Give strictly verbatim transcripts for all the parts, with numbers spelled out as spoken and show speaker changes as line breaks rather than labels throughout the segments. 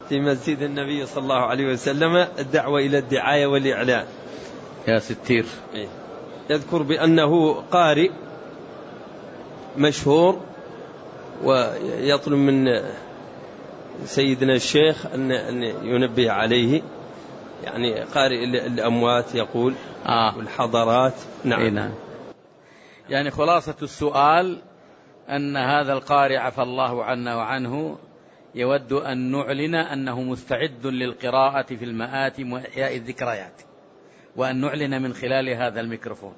في مسجد النبي صلى الله عليه وسلم الدعوة إلى الدعاية والإعلان.
يا ستير.
يذكر بأنه قارئ مشهور، ويطلب من سيدنا الشيخ أن ينبه عليه، يعني قارئ الأموات يقول
آه.
والحضارات. نعم.
نعم. يعني خلاصة السؤال أن هذا القارئ عفى الله عنا وعنه يود أن نعلن أنه مستعد للقراءة في المآتم وإحياء الذكريات، وأن نعلن من خلال هذا الميكروفون.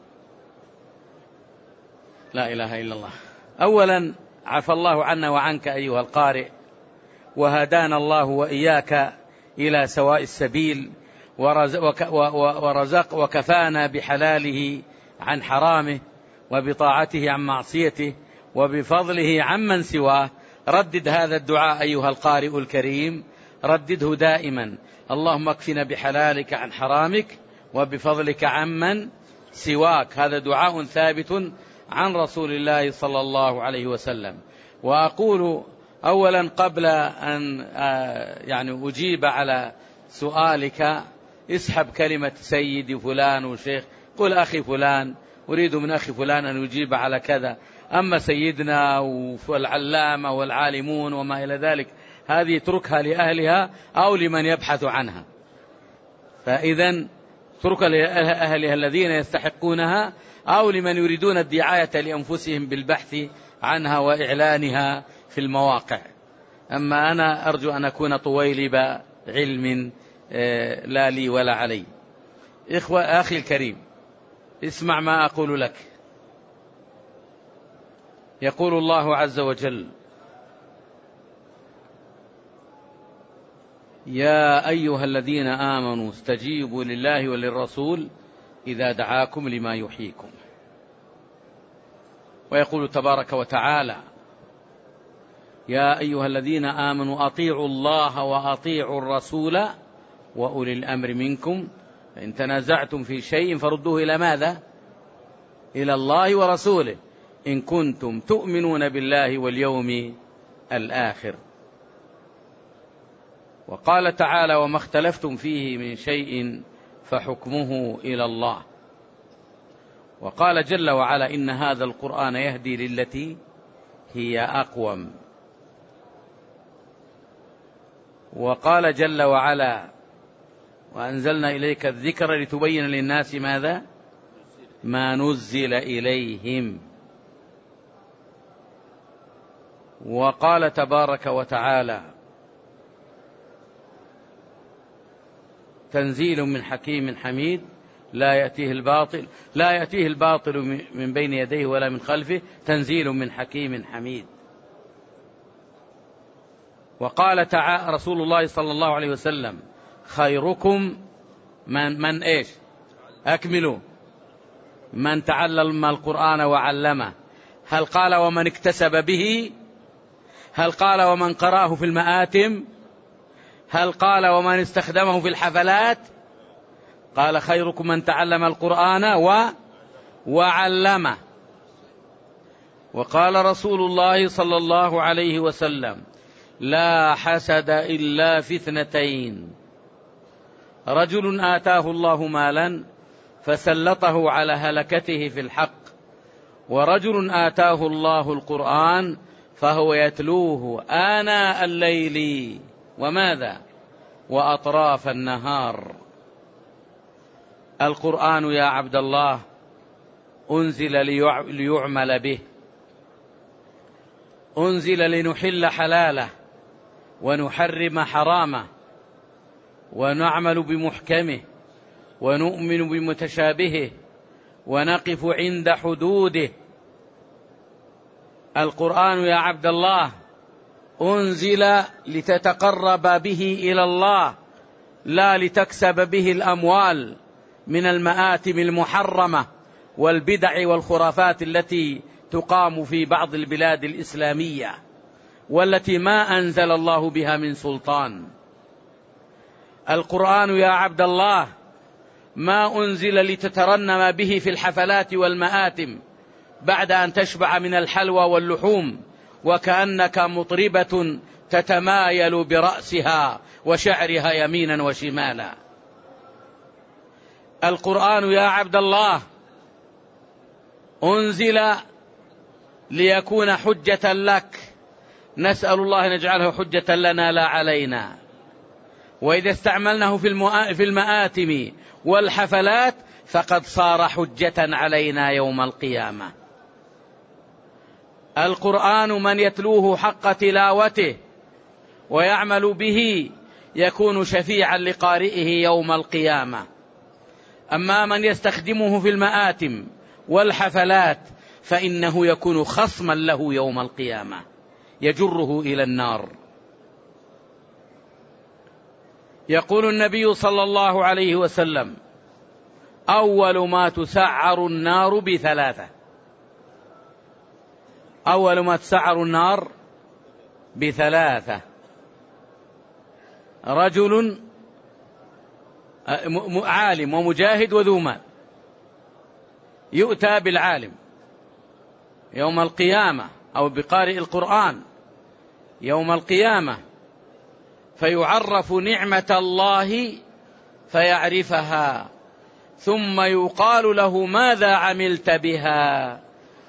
لا إله إلا الله. أولا عفى الله عنا وعنك أيها القارئ، وهدانا الله وإياك إلى سواء السبيل، ورزق, ورزق وكفانا بحلاله عن حرامه، وبطاعته عن معصيته، وبفضله عمن سواه. ردد هذا الدعاء أيها القارئ الكريم، ردده دائما: اللهم اكفنا بحلالك عن حرامك وبفضلك عمن سواك. هذا دعاء ثابت عن رسول الله صلى الله عليه وسلم. وأقول أولا قبل أن يعني أجيب على سؤالك، اسحب كلمة سيدي فلان وشيخ، قل أخي فلان، أريد من أخي فلان أن يجيب على كذا. أما سيدنا والعلامة والعالمون وما إلى ذلك، هذه اتركها لأهلها أو لمن يبحث عنها. فإذا اتركها لأهلها الذين يستحقونها، أو لمن يريدون الدعاية لأنفسهم بالبحث عنها وإعلانها في المواقع. أما أنا أرجو أن أكون طويلب علم لا لي ولا علي. إخوة أخي الكريم، اسمع ما أقول لك. يقول الله عز وجل: يا أيها الذين آمنوا استجيبوا لله وللرسول إذا دعاكم لما يحييكم. ويقول تبارك وتعالى: يا أيها الذين آمنوا أطيعوا الله وأطيعوا الرسول وأولي الأمر منكم، فإن تنازعتم في شيء فردوه إلى ماذا؟ إلى الله ورسوله، إن كنتم تؤمنون بالله واليوم الآخر. وقال تعالى: وما اختلفتم فيه من شيء فحكمه إلى الله. وقال جل وعلا: إن هذا القرآن يهدي للتي هي أقوم. وقال جل وعلا: وأنزلنا إليك الذكر لتبين للناس ماذا؟ ما نزل إليهم. وقال تبارك وتعالى: تنزيل من حكيم حميد لا يأتيه الباطل لا يأتيه الباطل من بين يديه ولا من خلفه تنزيل من حكيم حميد. وقال تعالى رسول الله صلى الله عليه وسلم: خيركم من من ايش أكملوا من تعلم القرآن وعلمه. هل قال ومن اكتسب به؟ هل قال ومن قرأه في المآتم؟ هل قال ومن استخدمه في الحفلات؟ قال: خيركم من تعلم القرآن و... وعلمه. وقال رسول الله صلى الله عليه وسلم: لا حسد إلا في اثنتين: رجل آتاه الله مالا فسلطه على هلكته في الحق، ورجل آتاه الله القرآن فهو يتلوه آناء الليل وماذا؟ وأطراف النهار. القرآن يا عبد الله أنزل ليعمل به، أنزل لنحل حلاله ونحرم حرامه، ونعمل بمحكمه، ونؤمن بمتشابهه، ونقف عند حدوده. القرآن يا عبد الله أنزل لتتقرب به إلى الله، لا لتكسب به الأموال من المآتم المحرمة والبدع والخرافات التي تقام في بعض البلاد الإسلامية، والتي ما أنزل الله بها من سلطان. القرآن يا عبد الله ما أنزل لتترنم به في الحفلات والمآتم بعد أن تشبع من الحلوى واللحوم وكأنك مطربة تتمايل برأسها وشعرها يمينا وشمالا. القرآن يا عبد الله أنزل ليكون حجة لك، نسأل الله أن يجعله حجة لنا لا علينا. وإذا استعملناه في المآتم والحفلات فقد صار حجة علينا يوم القيامة. القرآن من يتلوه حق تلاوته ويعمل به يكون شفيعا لقارئه يوم القيامة. أما من يستخدمه في المآتم والحفلات فإنه يكون خصما له يوم القيامة، يجره إلى النار. يقول النبي صلى الله عليه وسلم: أول ما تسعر النار بثلاثة. أول ما تسعر النار بثلاثة: رجل عالم ومجاهد وذو مال. يؤتى بالعالم يوم القيامة أو بقارئ القرآن يوم القيامة فيعرف نعمة الله فيعرفها، ثم يقال له: ماذا عملت بها؟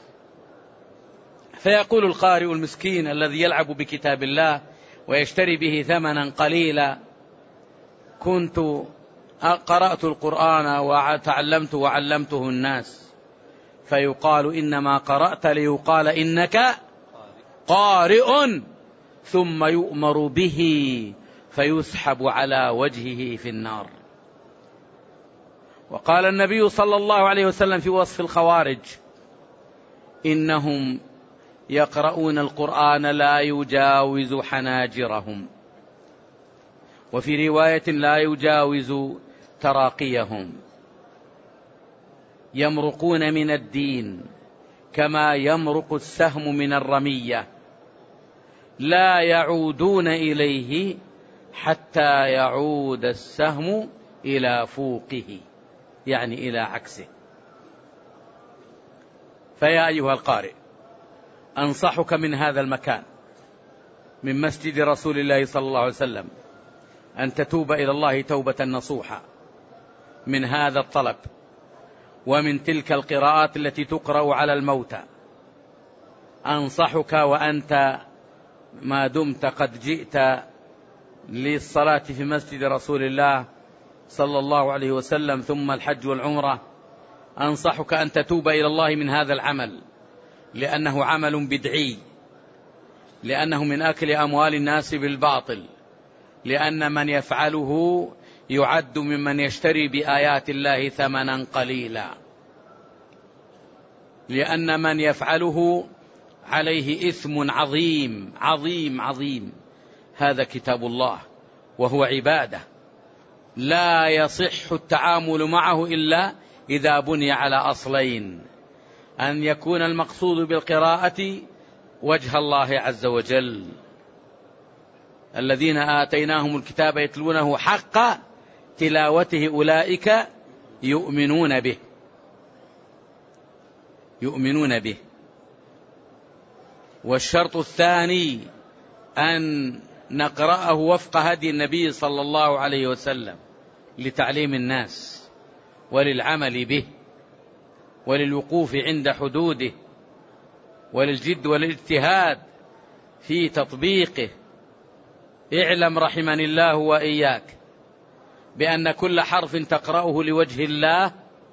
فيقول القارئ المسكين الذي يلعب بكتاب الله ويشتري به ثمنا قليلا: كنت قرأت القرآن وتعلمت وعلمته الناس. فيقال: إنما قرأت ليقال إنك قارئ، ثم يؤمر به فيسحب على وجهه في النار. وقال النبي صلى الله عليه وسلم في وصف الخوارج: إنهم يقرؤون القرآن لا يجاوز حناجرهم، وفي رواية لا يجاوز تراقيهم، يمرقون من الدين كما يمرق السهم من الرمية، لا يعودون إليه حتى يعود السهم إلى فوقه، يعني إلى عكسه. فيا أيها القارئ، أنصحك من هذا المكان، من مسجد رسول الله صلى الله عليه وسلم، أن تتوب إلى الله توبة نصوحة من هذا الطلب ومن تلك القراءات التي تقرأ على الموتى. أنصحك وأنت ما دمت قد جئت للصلاة في مسجد رسول الله صلى الله عليه وسلم ثم الحج والعمرة، أنصحك أن تتوب إلى الله من هذا العمل، لأنه عمل بدعي، لأنه من أكل أموال الناس بالباطل، لأن من يفعله يعد ممن يشتري بآيات الله ثمنا قليلا، لأن من يفعله عليه إثم عظيم عظيم عظيم. هذا كتاب الله وهو عبادة، لا يصح التعامل معه إلا إذا بني على أصلين: أن يكون المقصود بالقراءة وجه الله عز وجل، الذين آتيناهم الكتاب يتلونه حق تلاوته أولئك يؤمنون به يؤمنون به. والشرط الثاني أن نقرأه وفق هدي النبي صلى الله عليه وسلم لتعليم الناس وللعمل به وللوقوف عند حدوده وللجد والاجتهاد في تطبيقه. اعلم رحمني الله وإياك بأن كل حرف تقرأه لوجه الله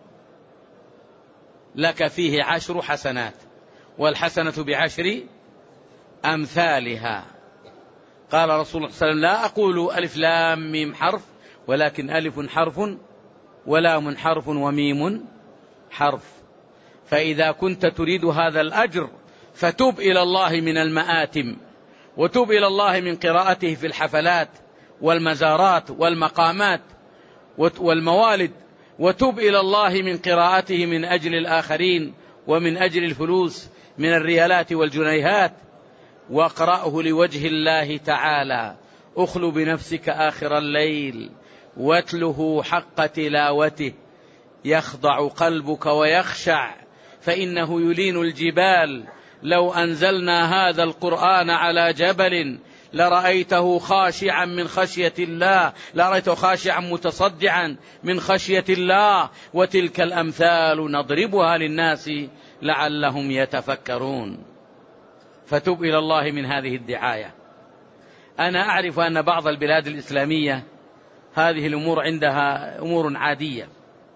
لك فيه عشر حسنات، والحسنة بعشر أمثالها. قال رسول الله صلى الله عليه وسلم: لا أقول ألف لام ميم حرف، ولكن ألف حرف ولام حرف وميم حرف. فإذا كنت تريد هذا الأجر فتوب إلى الله من المآتم، وتوب إلى الله من قراءته في الحفلات والمزارات والمقامات والموالد، وتوب إلى الله من قراءته من أجل الآخرين ومن أجل الفلوس من الريالات والجنيهات، واقرأه لوجه الله تعالى. أخل بنفسك آخر الليل واتله حق تلاوته، يخضع قلبك ويخشع، فإنه يلين الجبال لو أنزلنا هذا القرآن على جبل لرأيته خاشعا من خشية الله، لرأيته خاشعا متصدعا من خشية الله، وتلك الأمثال نضربها للناس لعلهم يتفكرون. فتب إلى الله من هذه الدعاية. أنا أعرف أن بعض البلاد الإسلامية هذه الأمور عندها أمور عادية،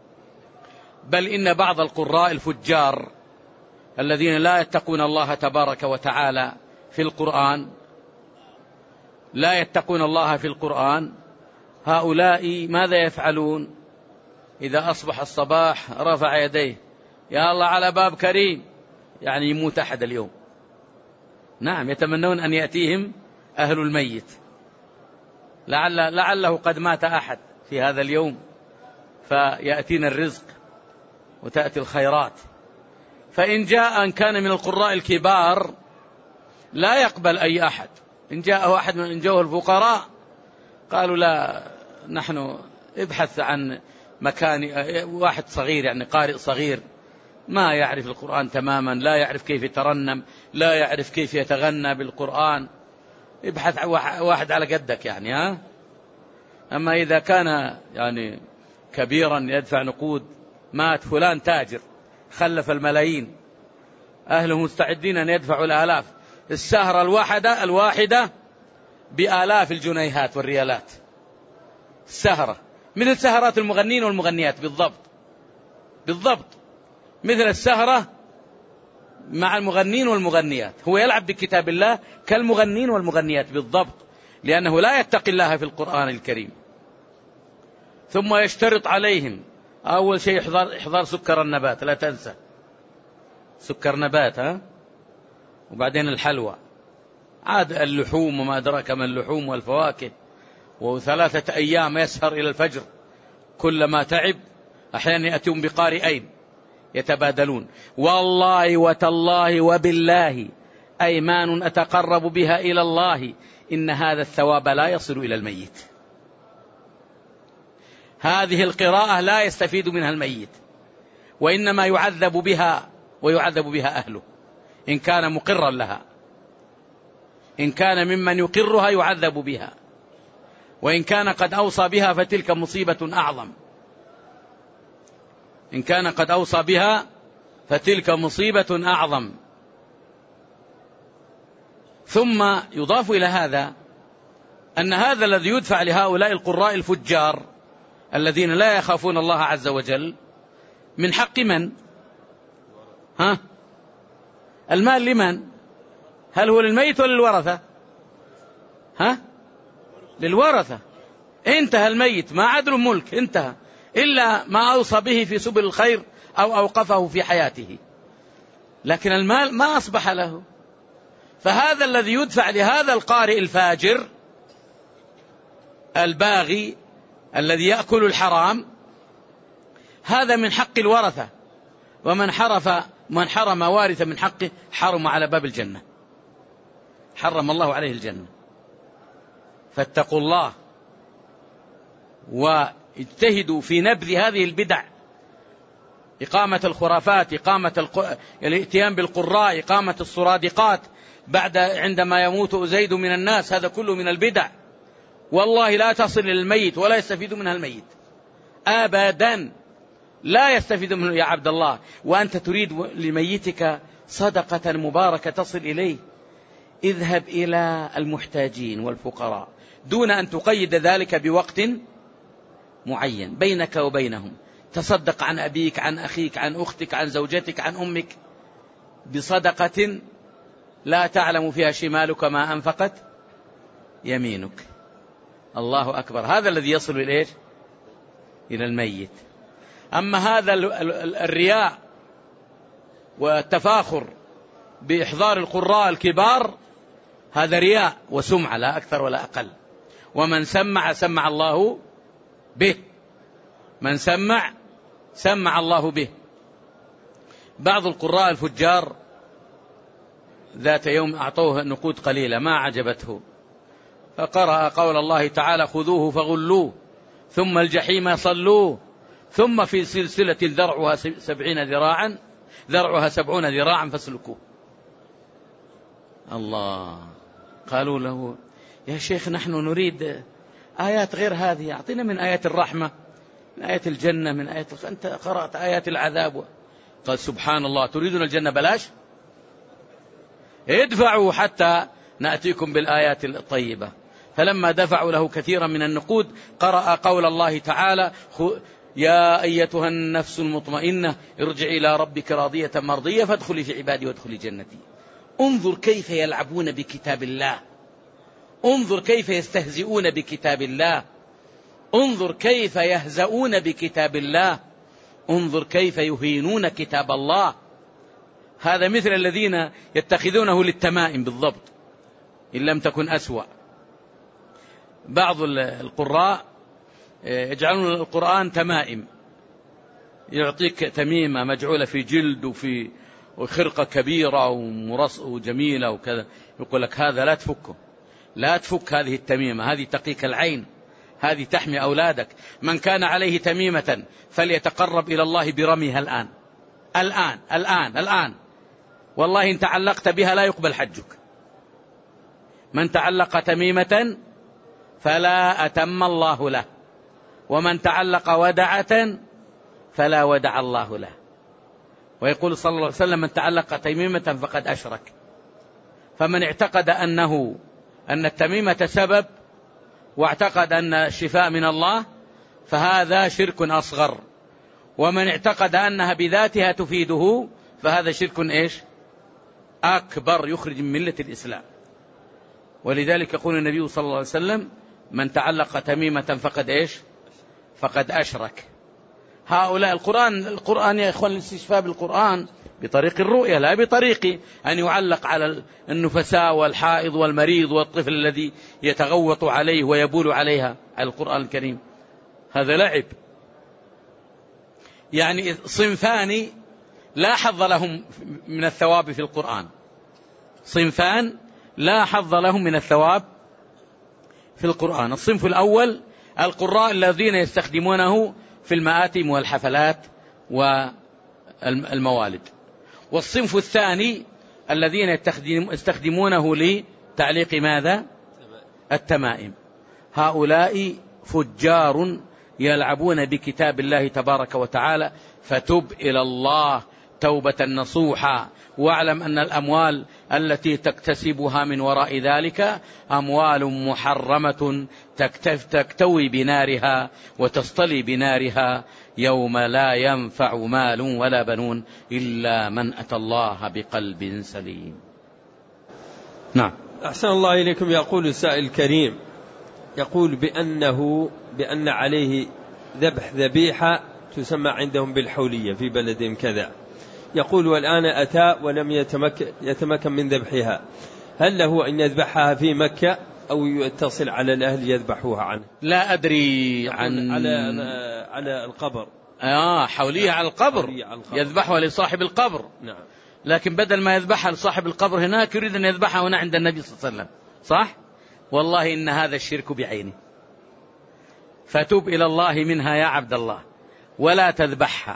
بل إن بعض القراء الفجار الذين لا يتقون الله تبارك وتعالى في القرآن لا يتقون الله في القرآن هؤلاء ماذا يفعلون؟ إذا أصبح الصباح رفع يديه: يا الله على باب كريم، يعني يموت أحد اليوم. نعم، يتمنون أن يأتيهم أهل الميت، لعل لعله قد مات أحد في هذا اليوم فيأتينا الرزق وتأتي الخيرات. فإن جاء أن كان من القراء الكبار لا يقبل أي أحد. إن جاءه أحد من إن جاءه الفقراء قالوا لا، نحن ابحث عن مكان واحد صغير، يعني قارئ صغير ما يعرف القرآن تماما، لا يعرف كيف يترنم، لا يعرف كيف يتغنى بالقرآن، ابحث عن واحد على قدك يعني. ها أما إذا كان يعني كبيرا يدفع نقود، مات فلان تاجر خلف الملايين، أهله مستعدين أن يدفعوا الآلاف، السهرة الواحدة الواحدة بآلاف الجنيهات والريالات، السهرة مثل سهرات المغنين والمغنيات بالضبط بالضبط، مثل السهرة مع المغنين والمغنيات. هو يلعب بكتاب الله كالمغنين والمغنيات بالضبط، لأنه لا يتقي الله في القرآن الكريم. ثم يشترط عليهم أول شيء إحضار, إحضار سكر النبات، لا تنسى سكر نبات، ها؟ وبعدين الحلوى، عاد اللحوم وما أدراك ما اللحوم والفواكه، وثلاثة أيام يسهر إلى الفجر، كلما تعب أحيانا يأتون بقارئين يتبادلون. والله وتالله وبالله أيمان أتقرب بها إلى الله إن هذا الثواب لا يصل إلى الميت. هذه القراءة لا يستفيد منها الميت، وإنما يعذب بها ويعذب بها أهله إن كان مقرا لها. إن كان ممن يقرها يعذب بها، وإن كان قد أوصى بها فتلك مصيبة أعظم. إن كان قد أوصى بها فتلك مصيبة أعظم. ثم يضاف إلى هذا أن هذا الذي يدفع لهؤلاء القراء الفجار الذين لا يخافون الله عز وجل من حق من؟ ها؟ المال لمن؟ هل هو للميت ولا للورثة؟ ها؟ للورثة. انتهى الميت، ما عدل ملك، انتهى، إلا ما أوصى به في سبل الخير أو أوقفه في حياته، لكن المال ما أصبح له. فهذا الذي يدفع لهذا القارئ الفاجر الباغي الذي يأكل الحرام، هذا من حق الورثة، ومن حرف من حرم وارث من حقه حرم على باب الجنة، حرم الله عليه الجنة. فاتقوا الله واجتهدوا في نبذ هذه البدع، إقامة الخرافات، إقامة الق... الاتيان بالقراء، إقامة الصرادقات بعد عندما يموت أزيد من الناس، هذا كله من البدع. والله لا تصل للميت ولا يستفيد منها الميت أبدا، لا يستفيد منه يا عبد الله، وأنت تريد لميتك صدقة مباركة تصل إليه، اذهب إلى المحتاجين والفقراء دون أن تقيد ذلك بوقت معين بينك وبينهم. تصدق عن أبيك، عن أخيك، عن أختك، عن زوجتك، عن أمك بصدقة لا تعلم فيها شمالك ما أنفقت يمينك. الله أكبر. هذا الذي يصل إليه إلى الميت. أما هذا الرياء والتفاخر بإحضار القراء الكبار هذا رياء وسمعة لا أكثر ولا أقل. ومن سمع سمع الله به، من سمع سمع الله به. بعض القراء الفجار ذات يوم أعطوه نقود قليلة ما عجبته، فقرأ قول الله تعالى: خذوه فغلوه ثم الجحيم صلوه ثم في سلسلة ذرعها سبعين ذراعا ذرعها سبعون ذراعا فاسلكوه. الله. قالوا له يا شيخ نحن نريد آيات غير هذه، أعطينا من آيات الرحمة، من آيات الجنة، من آيات، أنت قرأت آيات العذاب. قال سبحان الله، تريدون الجنة بلاش؟ ادفعوا حتى نأتيكم بالآيات الطيبة. فلما دفعوا له كثيرا من النقود قرأ قول الله تعالى يا أيتها النفس المطمئنة ارجعي إلى ربك راضية مرضية فادخلي في عبادي وادخلي جنتي. انظر كيف يلعبون بكتاب الله، انظر كيف يستهزئون بكتاب الله، انظر كيف يهزؤون بكتاب الله، انظر كيف يهينون كتاب الله. هذا مثل الذين يتخذونه للتمائم بالضبط إن لم تكن أسوأ. بعض القراء يجعلون القرآن تمائم، يعطيك تميمة مجعولة في جلد وفي خرقة كبيرة ومرص وجميلة وكذا، يقول لك هذا لا تفكه، لا تفك هذه التميمة، هذه تقيك العين، هذه تحمي أولادك. من كان عليه تميمة فليتقرب إلى الله برميها الآن الآن الآن الآن، والله إن تعلقت بها لا يقبل حجك. من تعلق تميمة فلا أتم الله له، ومن تعلق ودعة فلا ودع الله له. ويقول صلى الله عليه وسلم من تعلق تميمة فقد أشرك. فمن اعتقد أنه أن التميمة سبب واعتقد أن الشفاء من الله فهذا شرك أصغر، ومن اعتقد أنها بذاتها تفيده فهذا شرك إيش؟ أكبر، يخرج من ملة الإسلام. ولذلك يقول النبي صلى الله عليه وسلم من تعلق تميمة فقد إيش؟ فقد أشرك. هؤلاء القرآن القرآن يا إخوان الاستشفاء بالقرآن بطريق الرؤية، لا بطريق أن يعلق على النفساء والحائض والمريض والطفل الذي يتغوط عليه ويبول عليها على القرآن الكريم. هذا لعب. يعني صنفان لا حظ لهم من الثواب في القرآن، صنفان لا حظ لهم من الثواب في القرآن. الصنف الأول القراء الذين يستخدمونه في المآتم والحفلات والموالد، والصنف الثاني الذين يستخدمونه لتعليق ماذا؟ التمائم. هؤلاء فجار يلعبون بكتاب الله تبارك وتعالى. فتب إلى الله توبة نصوحا، واعلم أن الأموال التي تكتسبها من وراء ذلك أموال محرمة تكتوي بنارها وتصطلي بنارها يوم لا ينفع مال ولا بنون إلا من أتى الله بقلب سليم. نعم.
أحسن الله إليكم. يقول السائل الكريم، يقول بأنه بأن عليه ذبح ذبيحة تسمى عندهم بالحولية في بلد كذا، يقول والآن أتى ولم يتمكن, يتمكن من ذبحها، هل له أن يذبحها في مكة أو يتصل على الأهل يذبحوها عنه؟
لا أدري عن
على على القبر.
آه حولية على القبر، يذبحها لصاحب القبر.
نعم.
لكن بدل ما يذبحها لصاحب القبر هناك يريد أن يذبحها هنا عند النبي صلى الله عليه وسلم. صح؟ والله إن هذا الشرك بعينه. فتوب إلى الله منها يا عبد الله ولا تذبحها.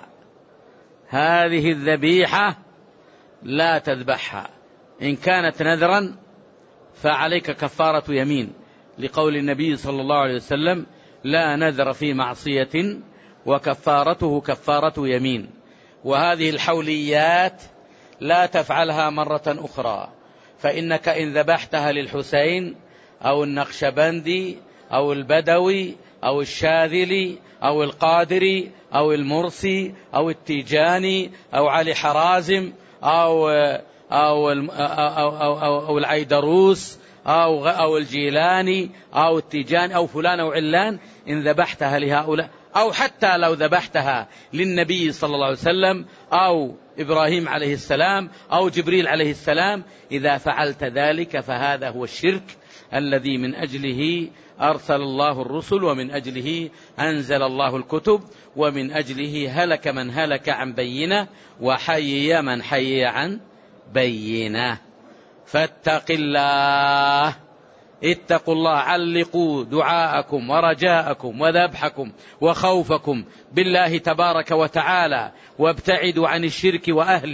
هذه الذبيحة لا تذبحها. إن كانت نذرا فعليك كفارة يمين، لقول النبي صلى الله عليه وسلم لا نذر في معصية وكفارته كفارة يمين. وهذه الحوليات لا تفعلها مرة أخرى، فإنك إن ذبحتها للحسين أو النقشبندي أو البدوي أو الشاذلي أو القادري أو المرسي أو التيجاني أو علي حرازم أو أو أو, أو, أو, أو العيدروس أو أو الجيلاني أو التيجاني أو فلان أو علان، إن ذبحتها لهؤلاء أو حتى لو ذبحتها للنبي صلى الله عليه وسلم أو إبراهيم عليه السلام أو جبريل عليه السلام، إذا فعلت ذلك فهذا هو الشرك الذي من أجله أرسل الله الرسل، ومن أجله أنزل الله الكتب، ومن أجله هلك من هلك عن بينة وحيي من حيي عن بينة. فاتق الله، اتقوا الله، علقوا دعاءكم ورجاءكم وذبحكم وخوفكم بالله تبارك وتعالى، وابتعدوا عن الشرك وأهله.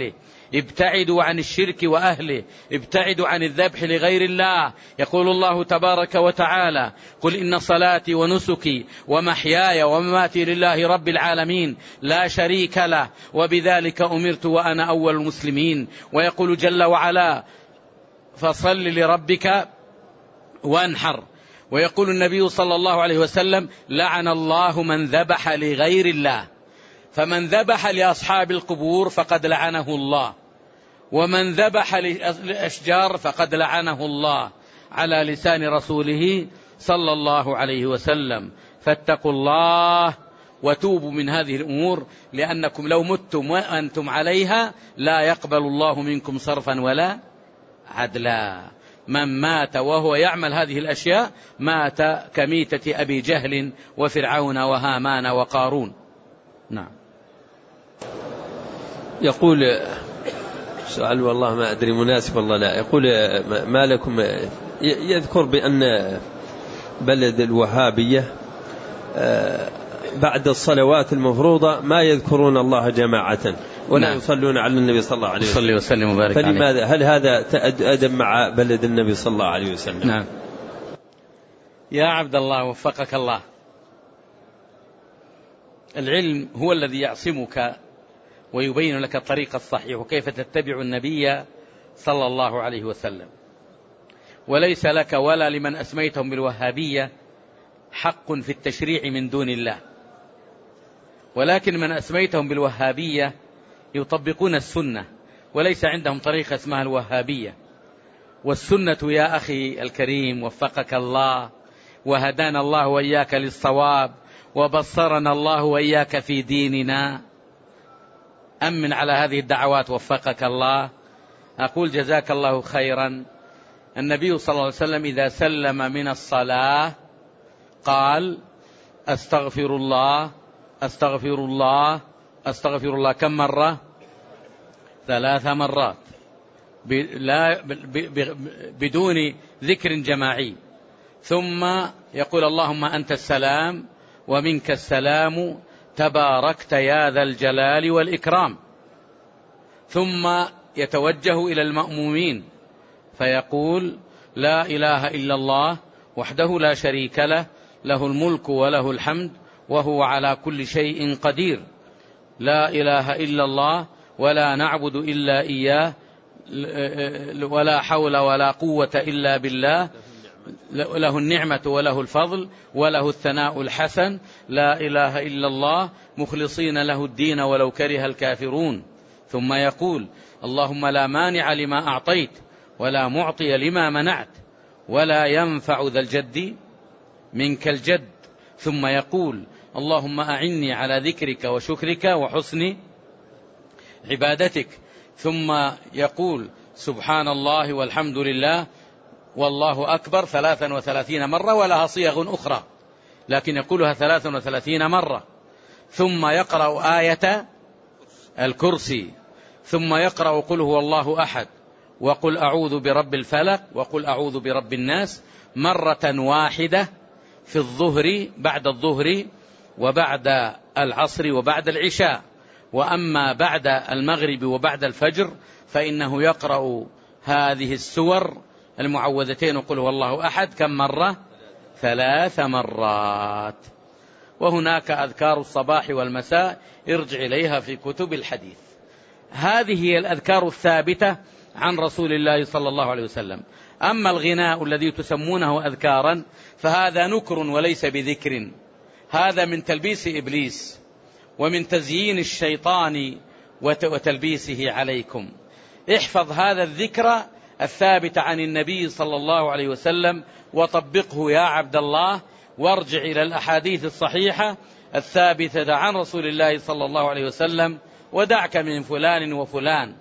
ابتعدوا عن الشرك وأهله، ابتعدوا عن الذبح لغير الله. يقول الله تبارك وتعالى: قل إن صلاتي ونسكي ومحياي ومماتي لله رب العالمين لا شريك له وبذلك أمرت وأنا أول المسلمين. ويقول جل وعلا: فصل لربك وانحر. ويقول النبي صلى الله عليه وسلم: لعن الله من ذبح لغير الله. فمن ذبح لأصحاب القبور فقد لعنه الله، ومن ذبح للأشجار فقد لعنه الله، على لسان رسوله صلى الله عليه وسلم. فاتقوا الله وتوبوا من هذه الأمور، لأنكم لو متم وأنتم عليها لا يقبل الله منكم صرفا ولا عدلا. من مات وهو يعمل هذه الأشياء مات كميتة أبي جهل وفرعون وهامان وقارون. نعم.
يقول سؤال والله ما أدري مناسب والله لا. يقول: ما لكم، يذكر بأن بلد الوهابية بعد الصلوات المفروضة ما يذكرون الله جماعة ولا نعم. يصلون على النبي صلى الله عليه وسلم.
صلى وسلم وبارك عليه.
فلماذا؟ هل هذا أدب مع بلد النبي صلى الله عليه وسلم؟
نعم. يا عبد الله وفقك الله، العلم هو الذي يعصمك ويبين لك الطريق الصحيح وكيف تتبع النبي صلى الله عليه وسلم. وليس لك ولا لمن أسميتهم بالوهابية حق في التشريع من دون الله، ولكن من أسميتهم بالوهابية يطبقون السنة، وليس عندهم طريقة اسمها الوهابية. والسنة يا أخي الكريم وفقك الله وهدانا الله وإياك للصواب وبصرنا الله وإياك في ديننا، أمن على هذه الدعوات وفقك الله. أقول جزاك الله خيرا. النبي صلى الله عليه وسلم إذا سلم من الصلاة قال: أستغفر الله أستغفر الله أستغفر الله. كم مرة؟ ثلاث مرات، بدون ذكر جماعي. ثم يقول: اللهم أنت السلام ومنك السلام تباركت يا ذا الجلال والإكرام. ثم يتوجه إلى المأمومين فيقول: لا إله إلا الله وحده لا شريك له، له الملك وله الحمد وهو على كل شيء قدير. لا إله إلا الله ولا نعبد إلا إياه، ولا حول ولا قوة إلا بالله، له النعمة وله الفضل وله الثناء الحسن. لا إله إلا الله مخلصين له الدين ولو كره الكافرون. ثم يقول: اللهم لا مانع لما أعطيت ولا معطي لما منعت ولا ينفع ذا الجد منك الجد. ثم يقول: اللهم أعني على ذكرك وشكرك وحسن عبادتك. ثم يقول: سبحان الله والحمد لله والله أكبر ثلاثا وثلاثين مرة، ولها صيغ أخرى لكن يقولها ثلاثا وثلاثين مرة. ثم يقرأ آية الكرسي، ثم يقرأ قل هو الله أحد وقل أعوذ برب الفلق وقل أعوذ برب الناس مرة واحدة في الظهر بعد الظهر وبعد العصر وبعد العشاء. وأما بعد المغرب وبعد الفجر فإنه يقرأ هذه السور المعوذتين وقل هو الله أحد. كم مرة؟ ثلاث مرات. وهناك أذكار الصباح والمساء ارجع إليها في كتب الحديث. هذه هي الأذكار الثابتة عن رسول الله صلى الله عليه وسلم. أما الغناء الذي تسمونه أذكارا فهذا نكر وليس بذكر، هذا من تلبيس إبليس ومن تزيين الشيطان وتلبيسه عليكم. احفظ هذا الذكر الثابت عن النبي صلى الله عليه وسلم وطبقه يا عبد الله، وارجع إلى الأحاديث الصحيحة الثابتة عن رسول الله صلى الله عليه وسلم، ودعك من فلان وفلان.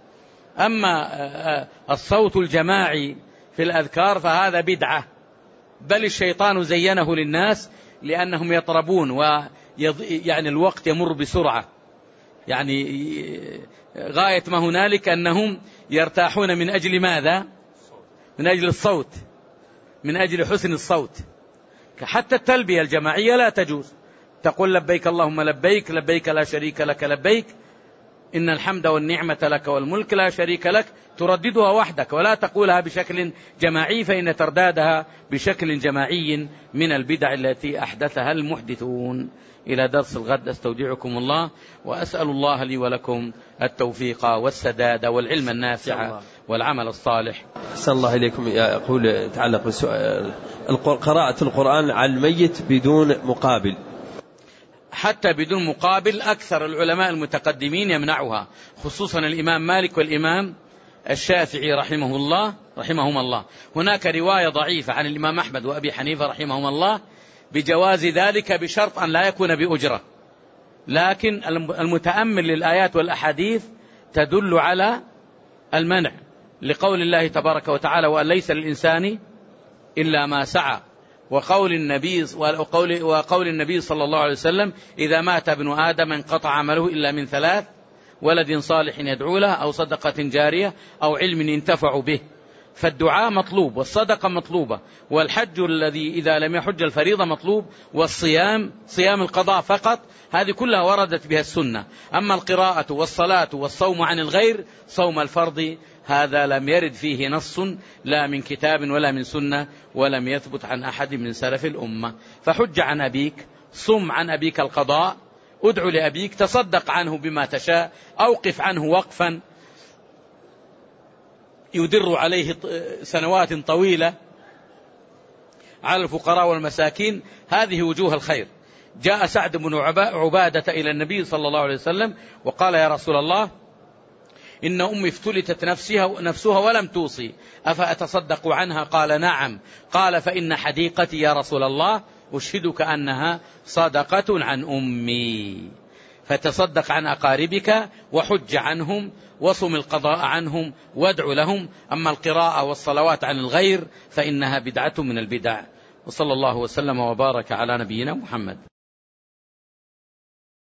أما الصوت الجماعي في الأذكار فهذا بدعة، بل الشيطان زينه للناس لأنهم يطربون ويعني الوقت يمر بسرعة، يعني غاية ما هنالك أنهم يرتاحون من أجل ماذا؟ من أجل الصوت، من أجل حسن الصوت. حتى التلبية الجماعية لا تجوز، تقول لبيك اللهم لبيك لبيك لا شريك لك لبيك، إن الحمد والنعمة لك والملك لا شريك لك، ترددها وحدك ولا تقولها بشكل جماعي، فإن تردادها بشكل جماعي من البدع التي أحدثها المحدثون. إلى درس الغد، أستودعكم الله، وأسأل الله لي ولكم التوفيق والسداد والعلم النافع والعمل الصالح.
أحسن الله إليكم. يقول يتعلق بسؤال قراءة القرآن على الميت بدون مقابل.
حتى بدون مقابل أكثر العلماء المتقدمين يمنعها، خصوصا الإمام مالك والإمام الشافعي رحمه الله رحمهم الله. هناك رواية ضعيفة عن الإمام أحمد وأبي حنيفة رحمهم الله بجواز ذلك بشرط أن لا يكون بأجرة، لكن المتأمل للآيات والأحاديث تدل على المنع، لقول الله تبارك وتعالى: وأن ليس للإنسان إلا ما سعى، وقول النبي وقول, وقول النبي صلى الله عليه وسلم: إذا مات ابن آدم انقطع عمله إلا من ثلاث: ولد صالح يدعو له، أو صدقة جارية، أو علم ينتفع به. فالدعاء مطلوب، والصدقة مطلوبة، والحج الذي إذا لم يحج الفريضة مطلوب، والصيام صيام القضاء فقط، هذه كلها وردت بها السنة. أما القراءة والصلاة والصوم عن الغير، صوم الفرض، هذا لم يرد فيه نص لا من كتاب ولا من سنة، ولم يثبت عن أحد من سلف الأمة. فحج عن أبيك، صم عن أبيك القضاء، ادعو لأبيك، تصدق عنه بما تشاء، أوقف عنه وقفا يدر عليه سنوات طويلة على الفقراء والمساكين. هذه وجوه الخير. جاء سعد بن عبادة إلى النبي صلى الله عليه وسلم وقال: يا رسول الله، إن أمي افتلتت نفسها, نفسها ولم توصي، أفأتصدق عنها؟ قال: نعم. قال: فإن حديقتي يا رسول الله أشهدك أنها صدقة عن أمي. فتصدق عن أقاربك، وحج عنهم، وصم القضاء عنهم، وادع لهم. أما القراءة والصلوات عن الغير فإنها بدعة من البدع. وصلى الله وسلم وبارك على نبينا محمد.